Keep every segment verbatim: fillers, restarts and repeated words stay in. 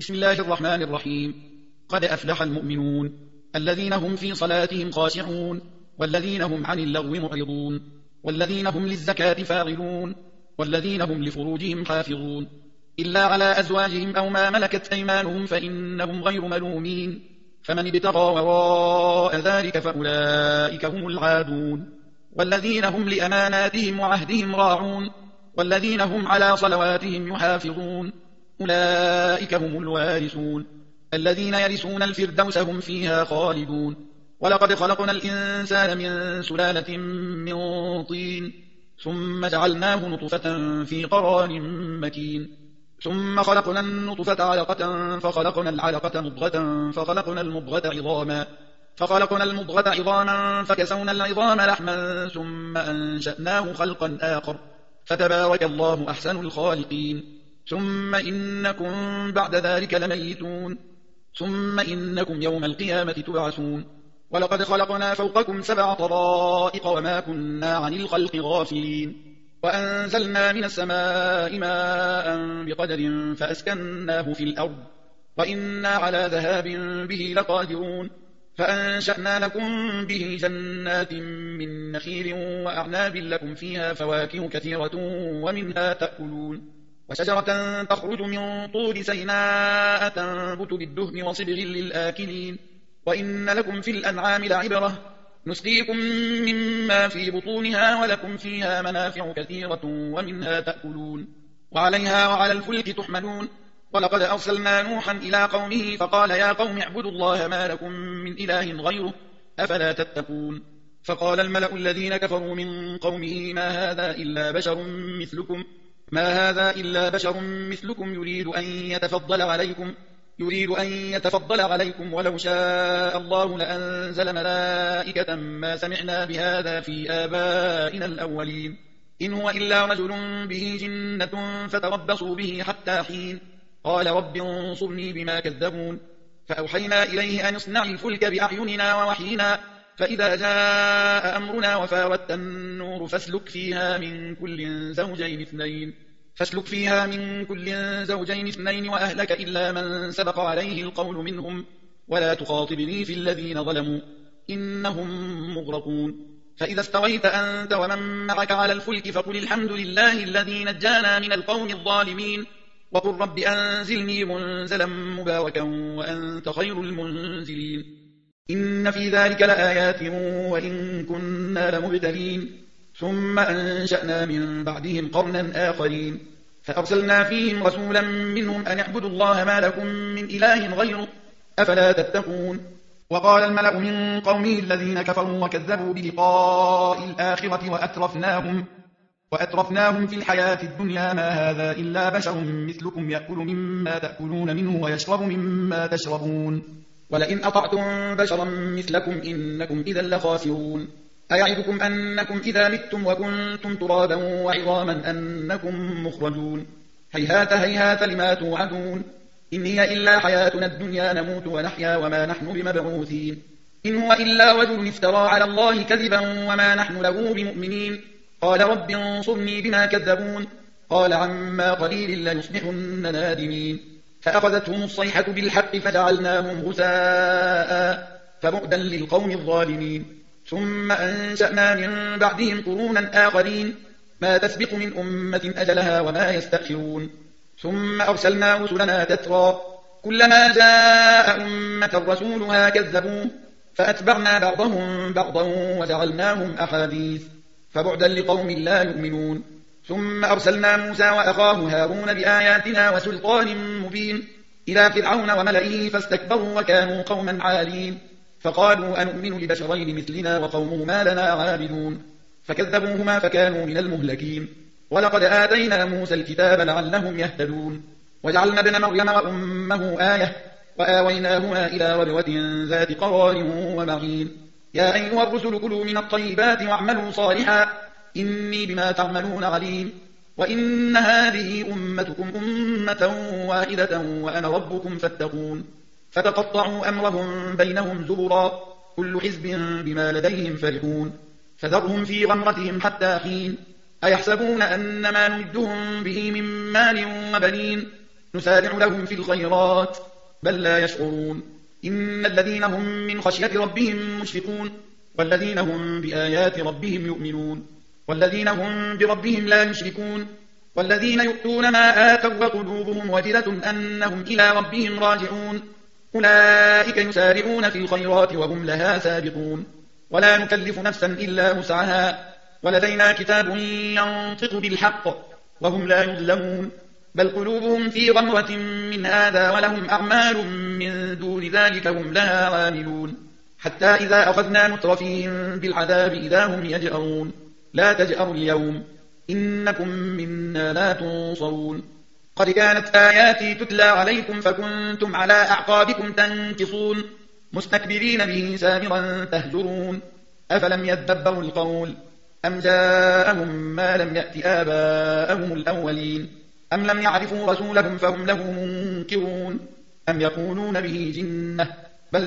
بسم الله الرحمن الرحيم. قد أفلح المؤمنون الذين هم في صلاتهم خاشعون والذين هم عن اللغو معرضون والذين هم للزكاة فاعلون والذين هم لفروجهم حافظون إلا على أزواجهم أو ما ملكت أيمانهم فإنهم غير ملومين، فمن ابتغى وراء ذلك فأولئك هم العادون. والذين هم لأماناتهم وعهدهم راعون والذين هم على صلواتهم يحافظون أولئك هم الوارثون الذين يرثون الفردوس هم فيها خالدون. ولقد خلقنا الإنسان من سلالة من طين ثم جعلناه نطفة في قرار مكين ثم خلقنا النطفة علقة فخلقنا العلقة مضغة فخلقنا المضغة عظاما فخلقنا المضغة عظاما فكسونا العظام لحما ثم أنشأناه خلقا آخر فتبارك الله أحسن الخالقين. ثم إنكم بعد ذلك لميتون ثم إنكم يوم القيامة تبعثون. ولقد خلقنا فوقكم سبع طرائق وما كنا عن الخلق غافلين وأنزلنا من السماء ماء بقدر فأسكناه في الأرض وإنا على ذهاب به لقادرون. فأنشأنا لكم به جنات من نخيل وأعناب لكم فيها فواكه كثيرة ومنها تأكلون وشجرة تخرج من طور سيناء تنبت بالدهن وصبغ للآكلين. وإن لكم في الأنعام لعبرة نسقيكم مما في بطونها ولكم فيها منافع كثيرة ومنها تأكلون وعليها وعلى الفلك تحملون. ولقد أرسلنا نوحا إلى قومه فقال يا قوم اعبدوا الله ما لكم من إله غيره أفلا تتقون. فقال الملأ الذين كفروا من قومه ما هذا إلا بشر مثلكم ما هذا إلا بشر مثلكم يريد أن يتفضل عليكم يريد أن يتفضل عليكم ولو شاء الله لأنزل ملائكة ما سمعنا بهذا في آبائنا الأولين إن هو إلا رجل به جنة فتربصوا به حتى حين. قال رب انصرني بما كذبون. فأوحينا إليه أن اصنع الفلك بأعيننا ووحينا فإذا جاء أمرنا وفاردت النور فاسلك فيها من كل زوجين اثنين فاسلك فيها من كل زوجين اثنين وأهلك إلا من سبق عليه القول منهم ولا تخاطبني في الذين ظلموا إنهم مغرقون. فإذا استويت أنت ومن معك على الفلك فقل الحمد لله الذي نجانا من القوم الظالمين وقل رب أنزلني منزلا مباركا وأنت خير المنزلين. إن في ذلك لآيات وإن كنا لمبتلين. ثم أنشأنا من بعدهم قرنا آخرين فأرسلنا فيهم رسولا منهم أن اعبدوا الله ما لكم من إله غيره أفلا تتقون. وقال الملأ من قومه الذين كفروا وكذبوا بلقاء الآخرة وأترفناهم, وأترفناهم في الحياة الدنيا ما هذا إلا بشر مثلكم يأكل مما تأكلون منه ويشرب مما تشربون ولئن أطعتم بشرا مثلكم إنكم إذا لخاسرون. أيعدكم أنكم إذا متم وكنتم ترابا وعظاما أنكم مخرجون هيهات هيهات لما توعدون إن هي إلا حياتنا الدنيا نموت ونحيا وما نحن بمبعوثين إن هو إلا رجل افترى على الله كذبا وما نحن له بمؤمنين. قال رب انصرني بما كذبون. قال عما قليل ليصبحن نادمين. فأخذتهم الصيحة بالحق فجعلناهم غثاء فبعدا للقوم الظالمين. ثم أنشأنا من بعدهم قرونا آخرين ما تسبق من أمة أجلها وما يستأخرون. ثم أرسلنا رسلنا تترى كلما جاء أمة رسولها كذبوه فأتبعنا بعضهم بعضا وجعلناهم أحاديث فبعدا لقوم لا يؤمنون. ثم أرسلنا موسى وأخاه هارون بآياتنا وسلطان مبين إلى فرعون وملئه فاستكبروا وكانوا قوما عالين فقالوا أنؤمن لبشرين مثلنا وقومهما لنا عابدون فكذبوهما فكانوا من المهلكين. ولقد آتينا موسى الكتاب لعلهم يهتدون وجعلنا ابن مريم وأمه آية وآويناهما إلى ربوة ذات قرار ومعين. يا أيها الرسل كلوا من الطيبات واعملوا صالحا إني بما تعملون عليم. وإن هذه أمتكم أمة واحدة وأنا ربكم فاتقون. فتقطعوا أمرهم بينهم زبرا كل حزب بما لديهم فرحون فذرهم في غمرتهم حتى حين. أيحسبون أن ما نمدهم به من مال وبنين نسارع لهم في الخيرات بل لا يشعرون إن الذين هم من خشية ربهم مشفقون والذين هم بآيات ربهم يؤمنون والذين هم بربهم لا يشركون والذين يؤتون ما آتوا وقلوبهم وجلة أنهم إلى ربهم راجعون أولئك يسارعون في الخيرات وهم لها سابقون ولا نكلف نفسا إلا وسعها ولدينا كتاب ينطق بالحق وهم لا يظلمون بل قلوبهم في غمرة من هذا ولهم أعمال من دون ذلك هم لها عاملون حتى إذا أخذنا مترفيهم بالعذاب إذا هم يجأرون لا تجأروا اليوم إنكم منا لا تنصرون قد كانت آياتي تتلى عليكم فكنتم على أعقابكم تنكصون مستكبرين به سامرا تهجرون أفلم يدبروا القول أم جاءهم ما لم يأت آباءهم الأولين أم لم يعرفوا رسولهم فهم له منكرون أم يقولون به جنة بل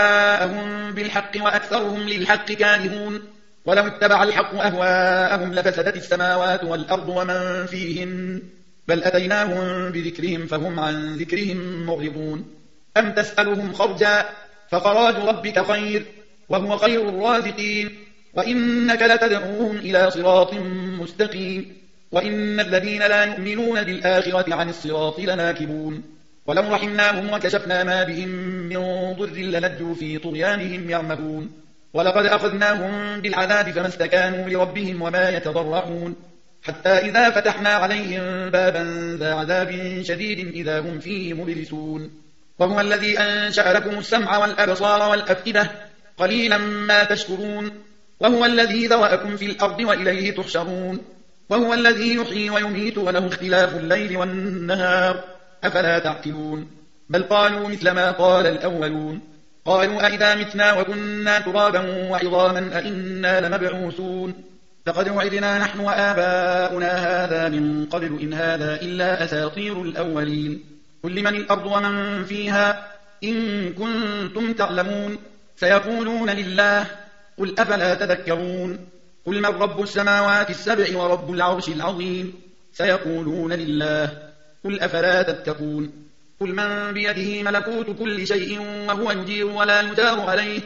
جاءهم بالحق وأكثرهم للحق كارهون ولو اتبع الحق أهواءهم لفسدت السماوات والأرض ومن فيهن بل أتيناهم بذكرهم فهم عن ذكرهم معرضون أم تسألهم خرجا فخراج ربك خير وهو خير الرازقين وإنك لتدعوهم إلى صراط مستقيم وإن الذين لا يؤمنون بالآخرة عن الصراط لناكبون ولو رحمناهم وكشفنا ما بهم من ضر للجوا في طغيانهم يعمهون ولقد أخذناهم بالعذاب فما استكانوا لربهم وما يتضرعون حتى إذا فتحنا عليهم بابا ذا عذاب شديد إذا هم فيه مبلسون وهو الذي أنشأ لكم السمع والأبصار والأفئدة قليلا ما تشكرون وهو الذي ذرأكم في الأرض وإليه تحشرون وهو الذي يحيي ويميت وله اختلاف الليل والنهار أفلا تعقلون بل قالوا مثل ما قال الأولون قالوا أئذا متنا وكنا ترابا وعظاما أئنا لمبعوثون لقد وعدنا نحن وآباؤنا هذا من قبل إن هذا إلا أساطير الأولين قل لمن الأرض ومن فيها إن كنتم تعلمون سيقولون لله قل أفلا تذكرون قل من رب السماوات السبع ورب العرش العظيم سيقولون لله قل أفلا تتقون قل من بيده ملكوت كل شيء وهو يجير ولا يجار عليه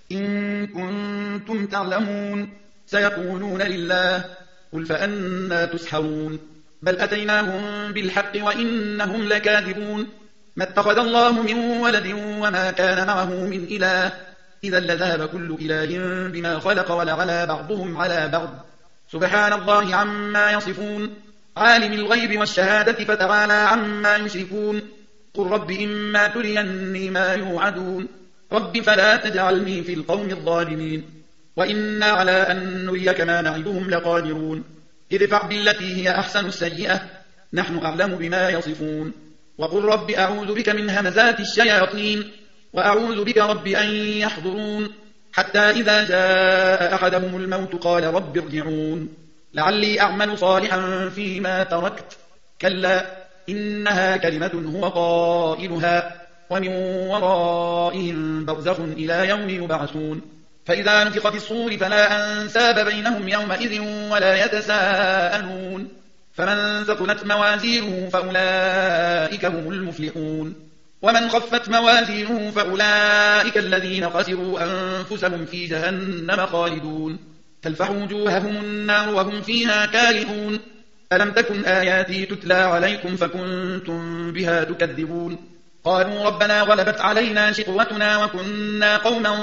إن كنتم تعلمون سيقولون لله قل فأنى تسحرون بل أتيناهم بالحق وإنهم لكاذبون ما اتخذ الله من ولد وما كان معه من إله إذا لذهب كل إله بما خلق ولعلى بعضهم على بعض سبحان الله عما يصفون عالم الغيب والشهادة فتعالى عما يشركون قل رب إما تريني ما يوعدون رب فلا تجعلني في القوم الظالمين وإنا على أن نريك ما نعدهم لقادرون ادفع بالتي هي أحسن السيئة نحن أعلم بما يصفون وقل رب أعوذ بك من همزات الشياطين وأعوذ بك رب أن يحضرون حتى إذا جاء أحدهم الموت قال رب ارجعون لعلي أعمل صالحا فيما تركت كلا إنها كلمة هو قائلها ومن ورائهم برزخ إلى يوم يبعثون فإذا نفخ في الصور فلا أنساب بينهم يومئذ ولا يتساءلون فمن ثقلت موازينه فأولئك هم المفلحون ومن خفت موازينه فأولئك الذين خسروا أنفسهم في جهنم خالدون تلفح وجوههم النار وهم فيها كارهون ألم تكن آياتي تتلى عليكم فكنتم بها تكذبون قالوا ربنا غلبت علينا شقوتنا وكنا قوما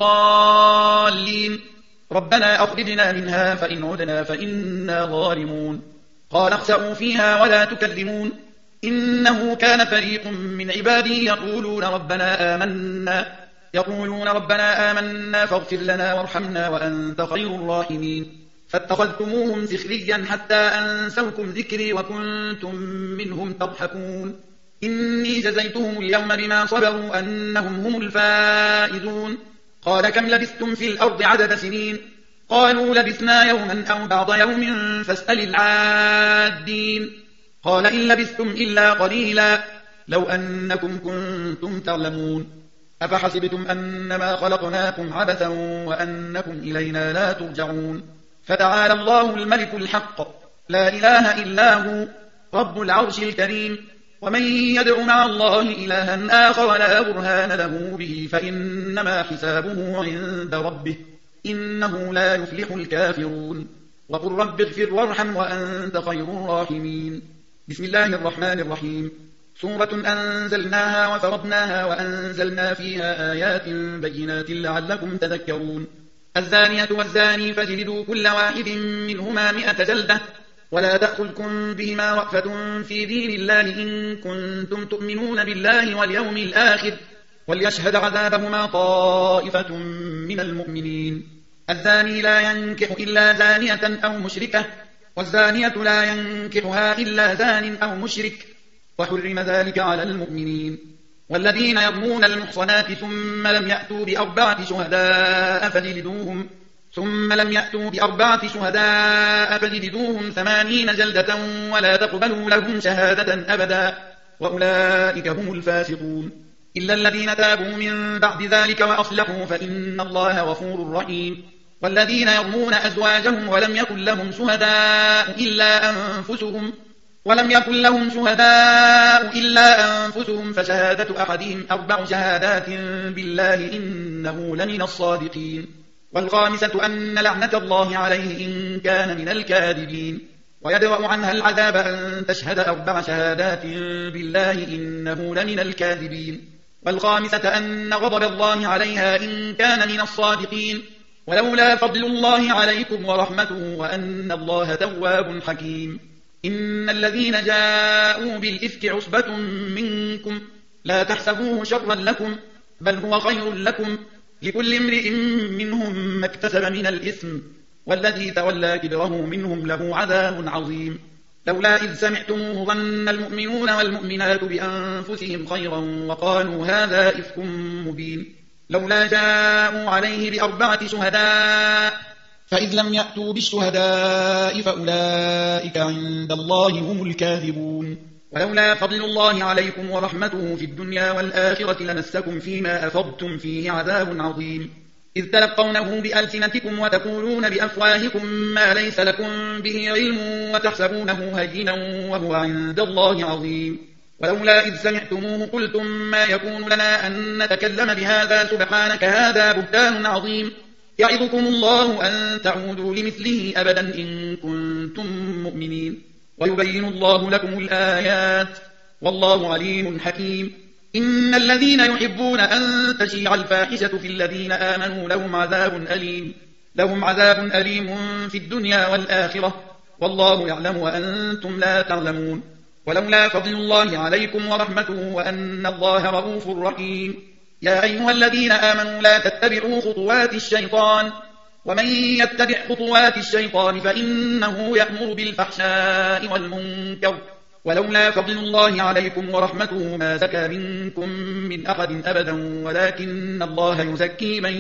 ضالين ربنا أخرجنا منها فإن عدنا فإنا ظالمون قال اخسئوا فيها ولا تكلمون إنه كان فريق من عبادي يقولون ربنا آمنا يقولون ربنا آمنا فاغفر لنا وارحمنا وأنت خير الراحمين فاتخذتموهم سخريا حتى أنسوكم ذكري وكنتم منهم تضحكون إني جزيتهم اليوم بما صبروا أنهم هم الفائزون قال كم لبثتم في الأرض عدد سنين قالوا لبثنا يوما أو بعض يوم فاسأل العادين قال إن لبثتم إلا قليلا لو أنكم كنتم تعلمون أفحسبتم أنما خلقناكم عبثا وأنكم إلينا لا ترجعون فتعالى الله الملك الحق لا إله إلا هو رب العرش الكريم ومن يدع مع الله إلها آخر لا برهان له به فإنما حسابه عند ربه إنه لا يفلح الكافرون. وقل رب اغفر وارحم وأنت خير الراحمين. بسم الله الرحمن الرحيم. سورة أنزلناها وفرضناها وأنزلنا فيها آيات بينات لعلكم تذكرون. الزانية والزاني فاجلدوا كل واحد منهما مئة جلدة ولا تأخذكم بهما رأفة في دين الله إن كنتم تؤمنون بالله واليوم الآخر وليشهد عذابهما طائفة من المؤمنين. الزاني لا ينكح إلا زانية أو مشركة والزانية لا ينكحها إلا زان أو مشرك وحرم ذلك على المؤمنين. والذين يرمون المحصنات ثم لم يأتوا بأربعة شهداء فجلدوهم ثم لم يأتوا بأربعة شهداء فجلدوهم ثمانين جلدة ولا تقبلوا لهم شهادة أبدا وأولئك هم الفاسقون. إلا الذين تابوا من بعد ذلك وأصلحوا فإن الله غفور رحيم. والذين يرمون أزواجهم ولم يكن لهم شهداء إلا أنفسهم ولم يكن لهم شهداء إلا أنفسهم فشهادة أحدهم أربع شهادات بالله إنه لمن الصادقين. والخامسة أن لعنة الله عليه إن كان من الكاذبين. ويدرأ عنها العذاب أن تشهد أربع شهادات بالله إنه لمن الكاذبين. والخامسة أن غضب الله عليها إن كان من الصادقين. ولولا فضل الله عليكم ورحمته وأن الله تواب حكيم. إن الذين جاءوا بالإفك عصبة منكم لا تحسبوه شرا لكم بل هو خير لكم لكل امرئ منهم ما اكتسب من الإثم والذي تولى كبره منهم له عذاب عظيم. لولا إذ سمعتموه ظن المؤمنون والمؤمنات بأنفسهم خيرا وقالوا هذا إفك مبين. لولا جاءوا عليه بأربعة شهداء فإذ لم يأتوا بالشهداء فأولئك عند الله هم الكاذبون. ولولا فضل الله عليكم ورحمته في الدنيا والآخرة لمسكم فيما أفضتم فيه عذاب عظيم. إذ تلقونه بألسنتكم وتقولون بأفواهكم ما ليس لكم به علم وتحسبونه هينا وهو عند الله عظيم. ولولا إذ سمعتموه قلتم ما يكون لنا أن نتكلم بهذا سبحانك هذا بهتان عظيم. يعظكم الله أن تعودوا لمثله أبدا إن كنتم مؤمنين. ويبين الله لكم الآيات والله عليم حكيم. إن الذين يحبون أن تشيع الفاحشة في الذين آمنوا لهم عذاب أليم لهم عذاب أليم في الدنيا والآخرة والله يعلم وأنتم لا تعلمون. ولولا فضل الله عليكم ورحمته وأن الله رؤوف رحيم. يا أيها الذين آمنوا لا تتبعوا خطوات الشيطان ومن يتبع خطوات الشيطان فإنه يأمر بالفحشاء والمنكر ولولا فضل الله عليكم ورحمته ما زكى منكم من أحد أبدا ولكن الله يزكي من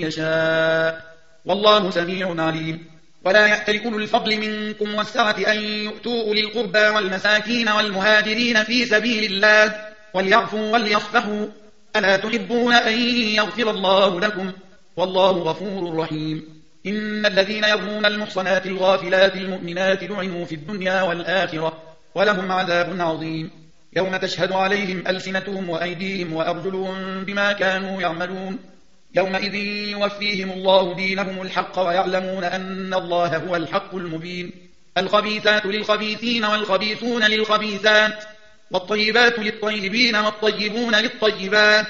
يشاء والله سميع عليم. ولا يأتل كل الفضل منكم والسعة أن يؤتوا أولي القربى والمساكين والمهاجرين في سبيل الله وليعفوا وليصفحوا ألا تحبون أن يغفر الله لكم والله غفور رحيم. إن الذين يرمون المحصنات الغافلات المؤمنات لعنوا في الدنيا والآخرة ولهم عذاب عظيم. يوم تشهد عليهم ألسنتهم وأيديهم وأرجلهم بما كانوا يعملون. يومئذ يوفيهم الله دينهم الحق ويعلمون أن الله هو الحق المبين. الخبيثات للخبيثين والخبيثون للخبيثات والطيبات للطيبين والطيبون للطيبات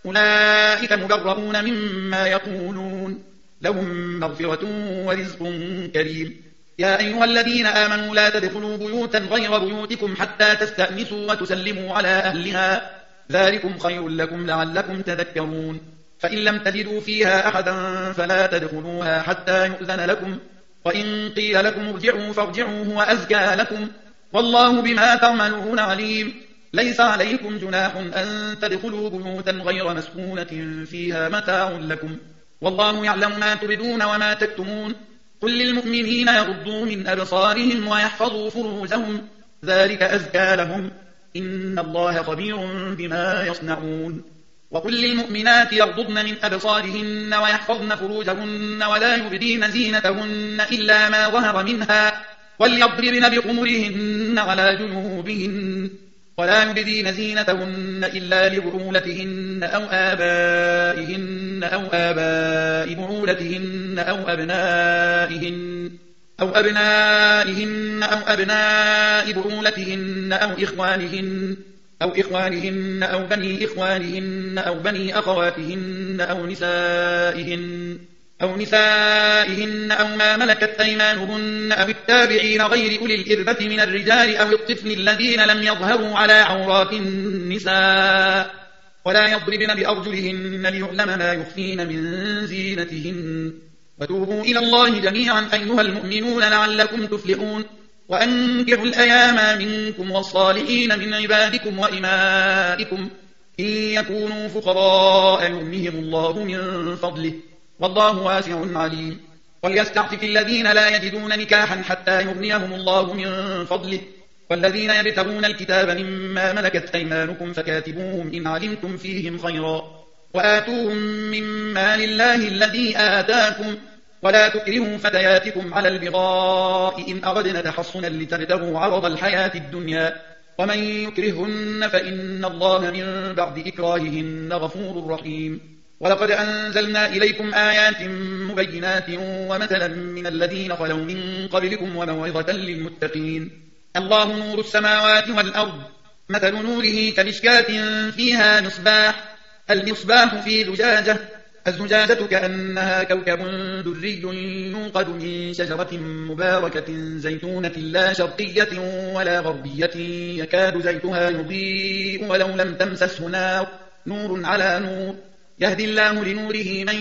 أولئك مبرؤون مما يقولون لهم مغفرة ورزق كريم. يا أيها الذين آمنوا لا تدخلوا بيوتا غير بيوتكم حتى تستأنسوا وتسلموا على أهلها ذلكم خير لكم لعلكم تذكرون. فإن لم تجدوا فيها أحدا فلا تدخلوها حتى يؤذن لكم وإن قيل لكم ارجعوا فارجعوا هو أزكى لكم والله بما تعملون عليم. ليس عليكم جناح أن تدخلوا بيوتا غير مسكونة فيها متاع لكم والله يعلم ما تبدون وما تكتمون. قل للمؤمنين يغضوا من أبصارهم ويحفظوا فروجهم ذلك أزكى لهم إن الله خبير بما يصنعون. وقل للمؤمنات يغضضن من أبصارهن ويحفظن فروجهن ولا يبدين زينتهن إلا ما ظهر منها وليضربن بخمرهن على جنوبهن ولا يبدين زينتهن إلا لبعولتهن أو آبائهن أو آباء بعولتهن أو أبنائهن أو أبنائهن أو أبناء بعولتهن أو إخوانهن أو إخوانهن أو بني إخوانهن أو بني أخواتهن أو نسائهن أو نسائهن أو ما ملكت أيمانهن أو التابعين غير أولي الإربة من الرجال أو الطفل الذين لم يظهروا على عورات النساء ولا يضربن بأرجلهن ليعلم ما يخفين من زينتهن وتوبوا إلى الله جميعا أيها المؤمنون لعلكم تفلحون وأنكحوا الأيام منكم والصالحين من عبادكم وإمائكم إن يكونوا فقراء يغنهم الله من فضله والله واسع عليم وليستعفف الذين لا يجدون نكاحا حتى يغنيهم الله من فضله والذين يبتغون الكتاب مما ملكت أيمانكم فكاتبوهم إن علمتم فيهم خيرا وآتوهم مما لله الذي آتاكم ولا تكرهوا فتياتكم على البغاء إن أردنا تحصنا لتبتغوا عرض الحياة الدنيا ومن يكرهن فإن الله من بعد إكراههن غفور رحيم ولقد أنزلنا إليكم آيات مبينات ومثلا من الذين خلوا من قبلكم وموعظة للمتقين الله نور السماوات والأرض مثل نوره كمشكاة فيها مصباح المصباح في زجاجة الزجاجة كأنها كوكب دري يوقد من شجرة مباركة زيتونة لا شرقية ولا غربية يكاد زيتها يضيء ولو لم تمسسه نار نور على نور يهدي الله لنوره من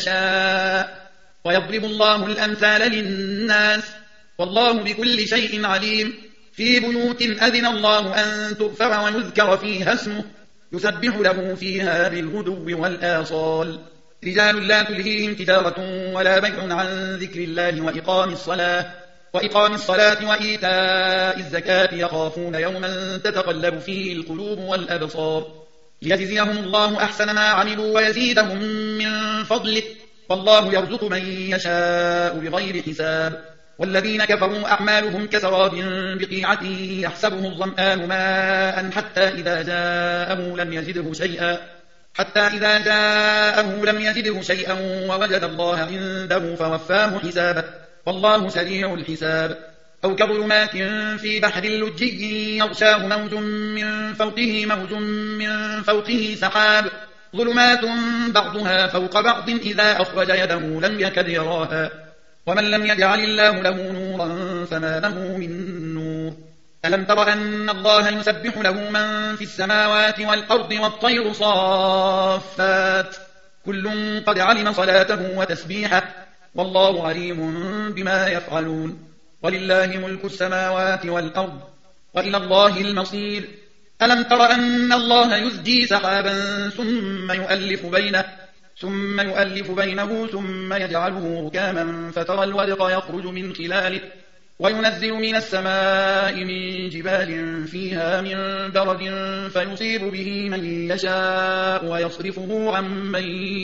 يشاء ويضرب الله الأمثال للناس والله بكل شيء عليم في بيوت أذن الله أن ترفع ويذكر فيها اسمه يسبح له فيها بالغدو والآصال رجال لا تلهيهم تجارة ولا بيع عن ذكر الله وإقام الصلاة وإقام الصلاة وإيتاء الزكاة يخافون يوما تتقلب فيه القلوب والأبصار ليجزيهم الله أحسن ما عملوا ويزيدهم من فضله والله يرزق من يشاء بغير حساب والذين كفروا أعمالهم كسراب بقيعة يحسبه الظمآن ماء حتى إذا جاءه لم يجده شيئا حتى إذا جاءه لم يجده شيئا ووجد الله عنده فوفاه حسابه والله سريع الحساب أو كظلمات في بحر لجي يغشاه موج من فوقه موج من فوقه سحاب ظلمات بعضها فوق بعض إذا أخرج يده لم يكد يراها ومن لم يجعل الله له نورا فما له من نور ألم تر أن الله يسبح له من في السماوات والأرض والطير صافات كل قد علم صلاته وتسبيحه والله عليم بما يفعلون ولله ملك السماوات والأرض وإلى الله المصير ألم تر أن الله يزجي سحابا ثم يؤلف بينه ثم يؤلف بينه ثم يجعله ركاما فترى الودق يخرج من خلاله وينزل من السماء من جبال فيها من برد فيصيب به من يشاء ويصرفه عن من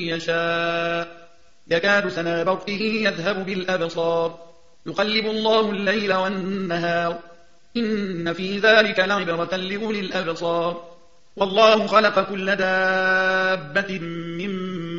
يشاء يكاد سنا برقه يذهب بالأبصار يقلب الله الليل والنهار إن في ذلك لعبرة لأولي الأبصار والله خلق كل دابة من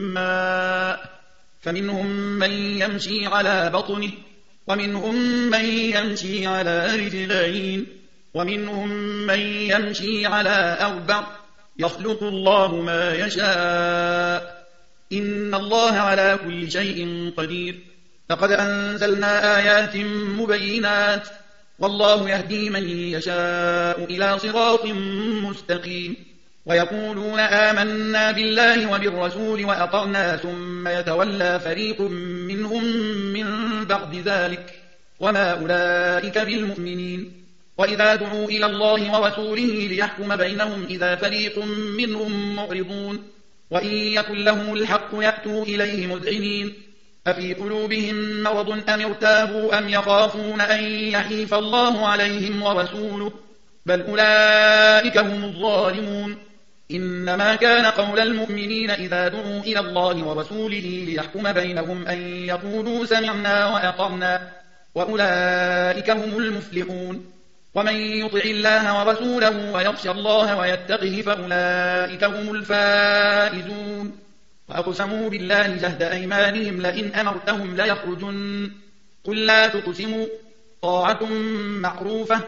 ماء فمنهم من يمشي على بطنه ومنهم من يمشي على رجلين ومنهم من يمشي على أربع يخلق الله ما يشاء إن الله على كل شيء قدير لقد أنزلنا آيات مبينات والله يهدي من يشاء إلى صراط مستقيم ويقولون آمنا بالله وبالرسول وأطعنا ثم يتولى فريق منهم من بعد ذلك وما أولئك بالمؤمنين وإذا دعوا إلى الله ورسوله ليحكم بينهم إذا فريق منهم معرضون وإن يكن لهم الحق يأتوا إليه مذعنين أفي قلوبهم مرض أم ارتابوا أم يخافون أن يحيف الله عليهم ورسوله بل أولئك هم الظالمون إنما كان قول المؤمنين إذا دعوا إلى الله ورسوله ليحكم بينهم أن يقولوا سمعنا وأطعنا وأولئك هم المفلحون ومن يطع الله ورسوله ويخشى الله ويتقه فأولئك هم الفائزون وأقسموا بالله جهد أيمانهم لئن أمرتهم ليخرجن قل لا تقسموا طاعة معروفة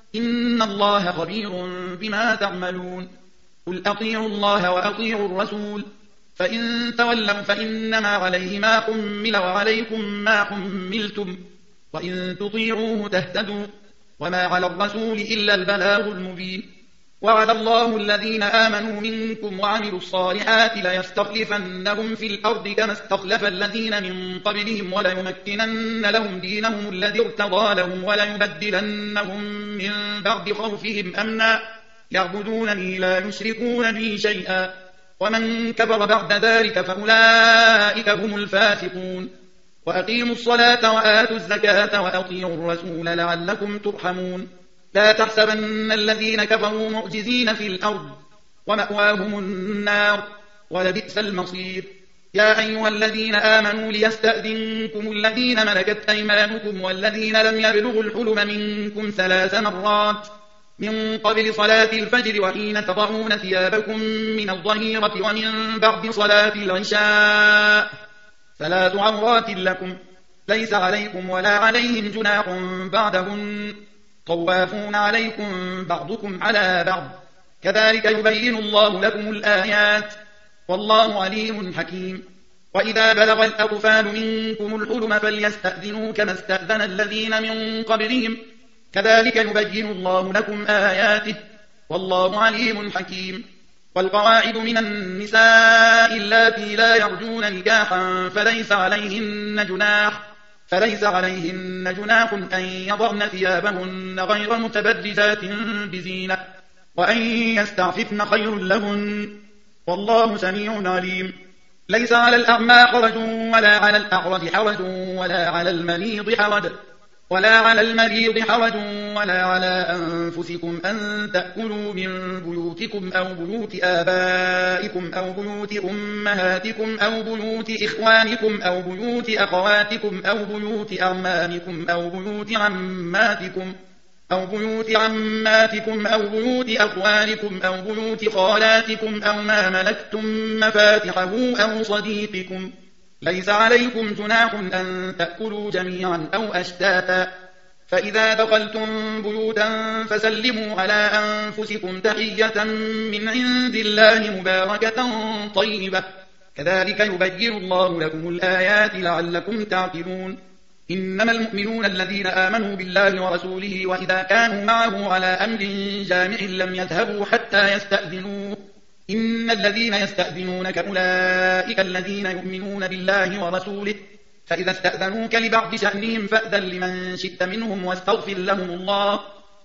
إن الله خبير بما تعملون قل أطيعوا الله وأطيعوا الرسول فإن تولوا فإنما عليه ما حمل وعليكم ما حملتم وإن تطيعوه تهتدوا وما على الرسول إلا البلاغ المبين وعد الله الذين آمنوا منكم وعملوا الصالحات ليستخلفنهم في الأرض كما استخلف الذين من قبلهم وليمكنن لهم دينهم الذي ارتضى لهم وليبدلنهم من بعد خوفهم أمنا يعبدونني لا يشركون بي شيئا ومن كفر بعد ذلك فأولئك هم الفاسقون وأقيموا الصلاة وآتوا الزكاة وأطيعوا الرسول لعلكم ترحمون لا تحسبن الذين كفروا معجزين في الأرض ومأواهم النار ولبئس المصير يا أيها الذين آمنوا ليستأذنكم الذين ملكت أيمانكم والذين لم يبلغوا الحلم منكم ثلاث مرات من قبل صلاة الفجر وحين تضعون ثيابكم من الظهيرة ومن بعد صلاة العشاء ثلاث عورات لكم ليس عليكم ولا عليهم جناح بعدهن طوافون عليكم بعضكم على بعض كذلك يبين الله لكم الآيات والله عليم حكيم وإذا بلغ الأطفال منكم الحلم فليستأذنوا كما استأذن الذين من قبلهم كذلك يبين الله لكم آياته والله عليم حكيم والقواعد من النساء اللاتي لا يرجون نكاحا فليس عليهن جناح فليس عليهن جناح أن يضعن ثيابهن غير متبرجات بزينة وأن يستعففن خير لهن والله سميع عليم ليس على الأعمى حرج ولا على الأعرج حرج ولا على المريض حرج ولا على المريض حرج ولا على أنفسكم أن تأكلوا من بيوتكم أو بيوت آبائكم أو بيوت أمهاتكم أو بيوت إخوانكم أو بيوت أخواتكم أو بيوت أعمامكم أو بيوت عماتكم أو بيوت عماتكم أو بيوت أخوالكم أو بيوت خالاتكم أو ما ملكتم مفاتحه أو صديقكم ليس عليكم جناح أن تأكلوا جميعا أو أشتاتا فإذا دخلتم بيوتا فسلموا على أنفسكم تحية من عند الله مباركة طيبة كذلك يبين الله لكم الآيات لعلكم تعقلون إنما المؤمنون الذين آمنوا بالله ورسوله وإذا كانوا معه على أمر جامع لم يذهبوا حتى يستأذنوه إن الذين يستأذنونك أولئك الذين يؤمنون بالله ورسوله فإذا استأذنوك لبعض شأنهم فأذن لمن شئت منهم واستغفر لهم الله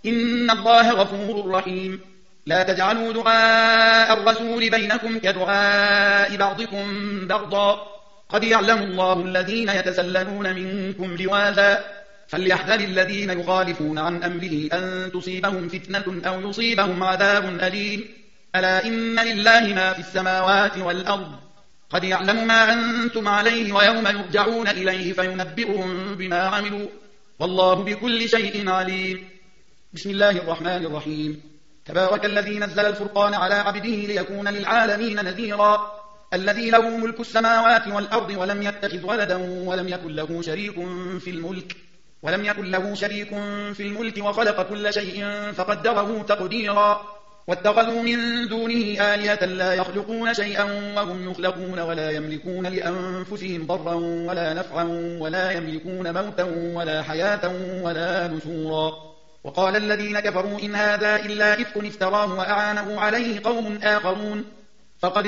إن الله غفور رحيم لا تجعلوا دعاء الرسول بينكم كدعاء بعضكم بعضا قد يعلم الله الذين يتسللون منكم لواذا فليحذر الذين يخالفون عن أمره أن تصيبهم فتنة أو يصيبهم عذاب أليم ألا إن لله ما في السماوات والأرض قد يعلم ما أنتم عليه ويوم يرجعون إليه فينبئهم بما عملوا والله بكل شيء عليم بسم الله الرحمن الرحيم تبارك الذي نزل الفرقان على عبده ليكون للعالمين نذيرا الذي له ملك السماوات والأرض ولم يتخذ ولدا ولم يكن له شريك في الملك ولم يكن له شريك في الملك وخلق كل شيء فقدره تقديرا واتخذوا من دونه آلهة لا يخلقون شيئا وهم يخلقون ولا يملكون لأنفسهم ضرا ولا نفعا ولا يملكون موتا ولا حياة ولا نشورا وقال الذين كفروا إن هذا إلا إفك افتراه وأعانه عليه قوم آخرون فقد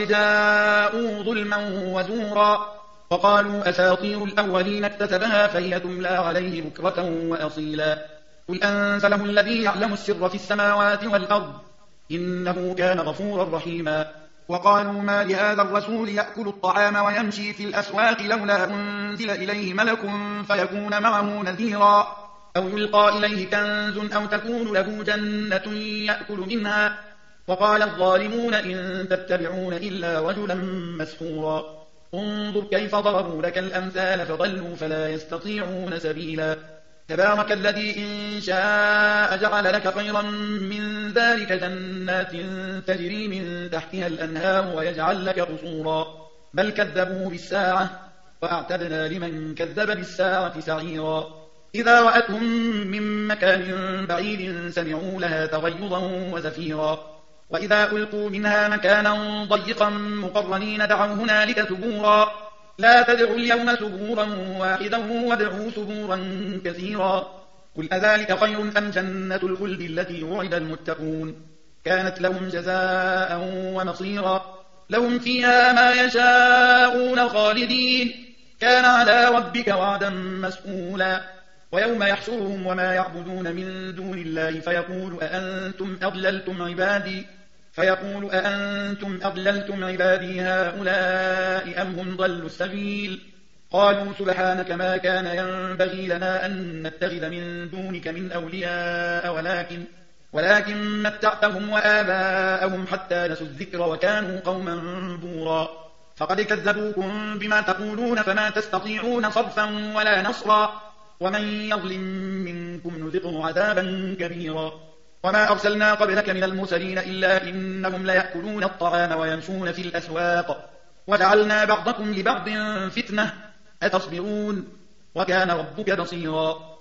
جاءوا ظلما وزورا وقالوا أساطير الأولين اكتتبها فهي تملى عليه بكرة وأصيلا قل أنزله الذي يعلم السر في السماوات والأرض إنه كان غفورا رحيما وقالوا ما لهذا الرسول يأكل الطعام ويمشي في الأسواق لولا أنزل إليه ملك فيكون معه نذيرا أو يلقى إليه كنز أو تكون له جنة يأكل منها وقال الظالمون إن تتبعون إلا رجلا مسحورا انظر كيف ضربوا لك الأمثال فضلوا فلا يستطيعون سبيلا تبارك الذي إن شاء جعل لك خيرا من ذلك جنات تجري من تحتها الأنهار ويجعل لك قصورا بل كذبوا بالساعة وأعتدنا لمن كذب بالساعة سعيرا إذا رأتهم من مكان بعيد سمعوا لها تغيظا وزفيرا وإذا ألقوا منها مكانا ضيقا مقرنين دعوا هنالك ثبورا لا تدعوا اليوم ثبورا واحدا وادعوا ثبورا كثيرا قل أذلك خير أم جنة الخلد التي وعد المتقون كانت لهم جزاء ومصيرا لهم فيها ما يشاءون خالدين كان على ربك وعدا مسئولا ويوم يحشرهم وما يعبدون من دون الله فيقول أأنتم أضللتم عبادي فيقول أأنتم أضللتم عبادي هؤلاء أم هم ضلوا السبيل قالوا سبحانك ما كان ينبغي لنا أن نتخذ من دونك من أولياء ولكن ولكن متعتهم وآباءهم حتى نسوا الذكر وكانوا قوما بورا فقد كذبوكم بما تقولون فما تستطيعون صرفا ولا نصرا ومن يظلم منكم نذقه عذابا كبيرا وما أرسلنا قبلك من المرسلين إلا إنهم ليأكلون الطعام ويمشون في الأسواق وجعلنا بعضكم لبعض فتنة أتصبرون وكان ربك بصيرا